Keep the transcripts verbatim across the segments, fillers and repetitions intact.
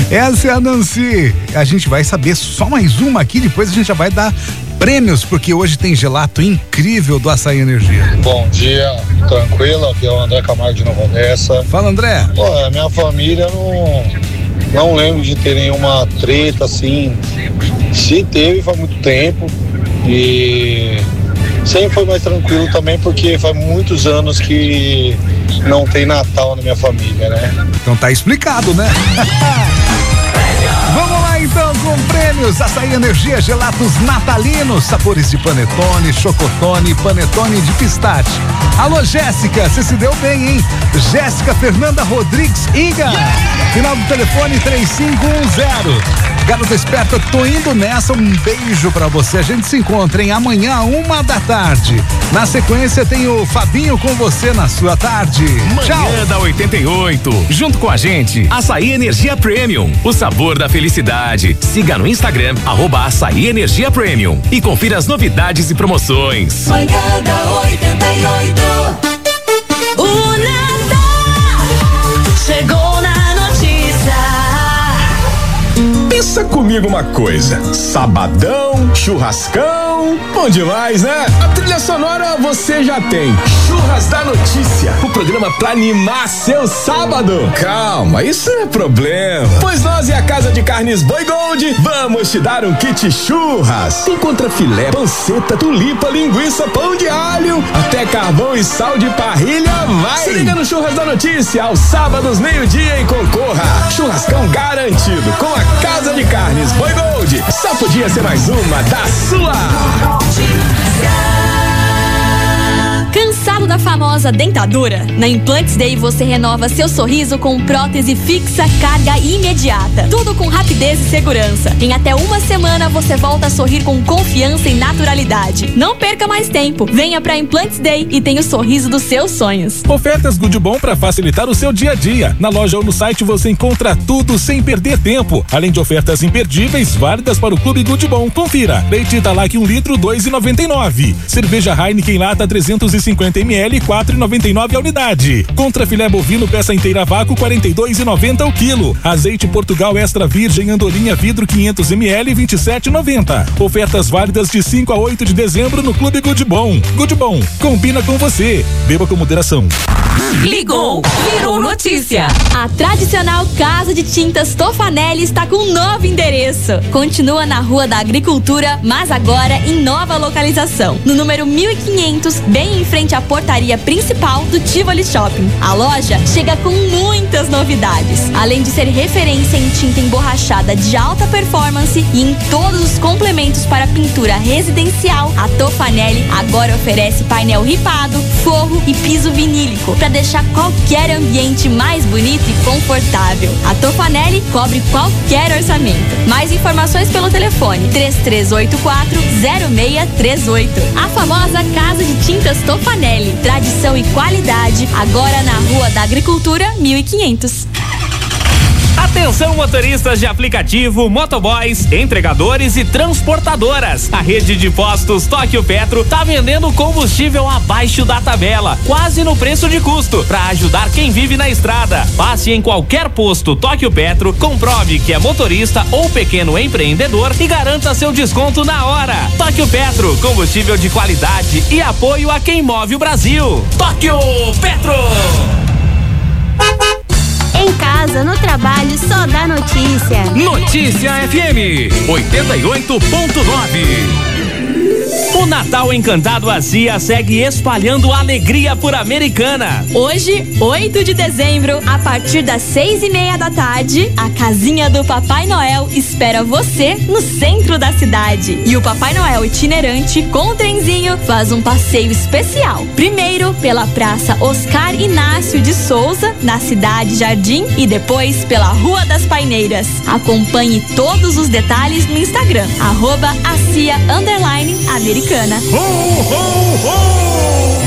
Essa é a Nancy. A gente vai saber só mais uma aqui, depois a gente já vai dar prêmios, porque hoje tem gelato incrível do Açaí Energia. Bom dia, tranquilo, aqui é o André Camargo de Nova Odessa. Fala, André. Pô, a minha família não, não lembro de ter nenhuma treta assim. Se teve, faz muito tempo. E sempre foi mais tranquilo também, porque faz muitos anos que não tem Natal na minha família, né? Então tá explicado, né? Vamos lá então com prêmios. Açaí Energia, gelatos natalinos, sabores de panetone, chocotone e panetone de pistache. Alô, Jéssica, você se deu bem, hein? Jéssica Fernanda Rodrigues Iga. Final do telefone três cinco um zero. Garota esperta, tô indo nessa, um beijo pra você. A gente se encontra em amanhã, uma da tarde. Na sequência tem o Fabinho com você na sua tarde. Tchau. Manhã da oitenta e oito, junto com a gente, Açaí Energia Premium, o sabor da felicidade. Siga no Instagram, arroba Açaí Energia Premium e confira as novidades e promoções. Manhã da oitenta e oito. O Natal chegou na notícia. Pensa comigo uma coisa, sabadão, churrascão, bom demais, né? A trilha sonora você já tem, Churras da Notícia, o programa pra animar seu sábado. Calma, isso não é problema, pois nós e a Casa de Carnes Boi Gold vamos te dar um kit churras. Tem contrafilé, panceta, tulipa, linguiça, pão de alho, até carvão e sal de parrilha, vai! Se liga no Churras da Notícia, aos sábados, meio-dia e concorra. Churrascão garantido com a Casa de Carnes Boi Gold. Só podia ser mais uma da sua. Cansado da famosa dentadura? Na Implantes Day você renova seu sorriso com prótese fixa, carga imediata. Tudo com rapidez e segurança. Em até uma semana você volta a sorrir com confiança e naturalidade. Não perca mais tempo. Venha pra Implantes Day e tenha o sorriso dos seus sonhos. Ofertas Good Bom para facilitar o seu dia a dia. Na loja ou no site você encontra tudo sem perder tempo. Além de ofertas imperdíveis válidas para o Clube Good Bom. Confira. Leite Italac um litro, dois e noventa e nove. Cerveja Heineken lata trezentos e cinquenta mililitros, quatro e noventa e nove a unidade. Contra filé bovino peça inteira vácuo, quarenta e dois e noventa o quilo. Azeite Portugal extra virgem andorinha vidro quinhentos mililitros, vinte e sete e noventa. Ofertas válidas de cinco a oito de dezembro no Clube Good Bom. Good Bom, combina com você. Beba com moderação. Ligou, virou notícia. A tradicional Casa de Tintas Tofanelli está com um novo endereço. Continua na Rua da Agricultura, mas agora em nova localização. No número mil e quinhentos, bem em frente à portaria principal do Tivoli Shopping. A loja chega com muitas novidades. Além de ser referência em tinta emborrachada de alta performance e em todos os complementos para pintura residencial, a Tofanelli agora oferece painel ripado, forro e piso vinílico para deixar qualquer ambiente mais bonito e confortável. A Tofanelli cobre qualquer orçamento. Mais informações pelo telefone três três oito quatro, zero seis três oito. A famosa Casa de Tintas Tofanelli, tradição e qualidade, agora na Rua da Agricultura mil e quinhentos. Atenção motoristas de aplicativo, motoboys, entregadores e transportadoras. A rede de postos Tóquio Petro tá vendendo combustível abaixo da tabela, quase no preço de custo, para ajudar quem vive na estrada. Passe em qualquer posto Tóquio Petro, comprove que é motorista ou pequeno empreendedor e garanta seu desconto na hora. Tóquio Petro, combustível de qualidade e apoio a quem move o Brasil. Tóquio Petro. Em casa, no trabalho, só dá notícia. Notícia F M oitenta e oito ponto nove. O Natal Encantado Azia segue espalhando alegria por Americana. Hoje, oito de dezembro, a partir das seis e meia da tarde, a casinha do Papai Noel espera você no centro da cidade. E o Papai Noel itinerante com o trenzinho faz um passeio especial. Primeiro pela Praça Oscar Inácio de Souza, na Cidade Jardim, e depois pela Rua das Paineiras. Acompanhe todos os detalhes no Instagram, arroba Acia underline Americana. Ho, ho, ho!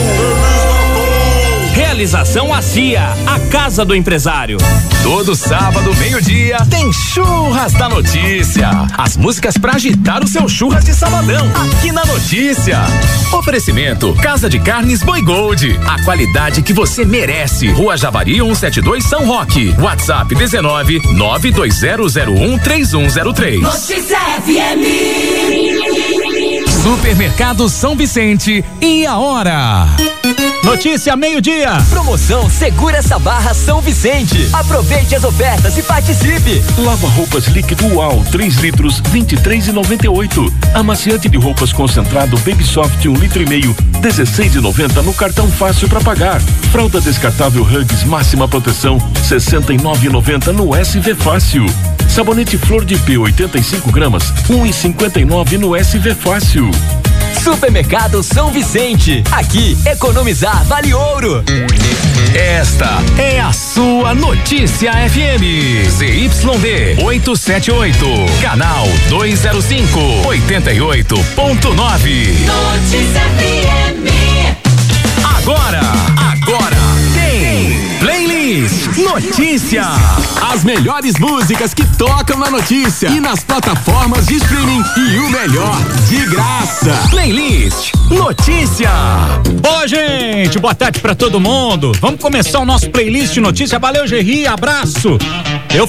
Realização Acia, a casa do empresário. Todo sábado, meio-dia, tem Churras da Notícia. As músicas pra agitar o seu churras de sabadão, aqui na Notícia. Oferecimento Casa de Carnes Boi Gold. A qualidade que você merece. Rua Javari cento e setenta e dois, São Roque. WhatsApp dezenove, nove dois zero zero um, três um zero três. Notícia F M. Supermercado São Vicente e a hora. Notícia meio-dia. Promoção Segura essa Barra São Vicente. Aproveite as ofertas e participe. Lava roupas líquido UAU três litros, vinte e três e noventa e oito. Amaciante de roupas concentrado Baby Soft um litro e meio, dezesseis e noventa no cartão fácil para pagar. Fralda descartável Huggies máxima proteção, sessenta e nove e noventa no S V Fácil. Sabonete Flor de P oitenta e cinco gramas, um e cinquenta e nove no S V Fácil. Supermercado São Vicente. Aqui, economizar vale ouro. Esta é a sua Notícia F M. Z Y D oitocentos e setenta e oito. Canal duzentos e cinco, oitenta e oito ponto nove. Notícia F M. Agora, agora tem Playlist Notícia. As melhores músicas que tocam na notícia e nas plataformas de streaming e o melhor, de graça. Playlist Notícia. Ô, gente, boa tarde pra todo mundo. Vamos começar o nosso Playlist Notícia. Valeu, Gerri, abraço. Eu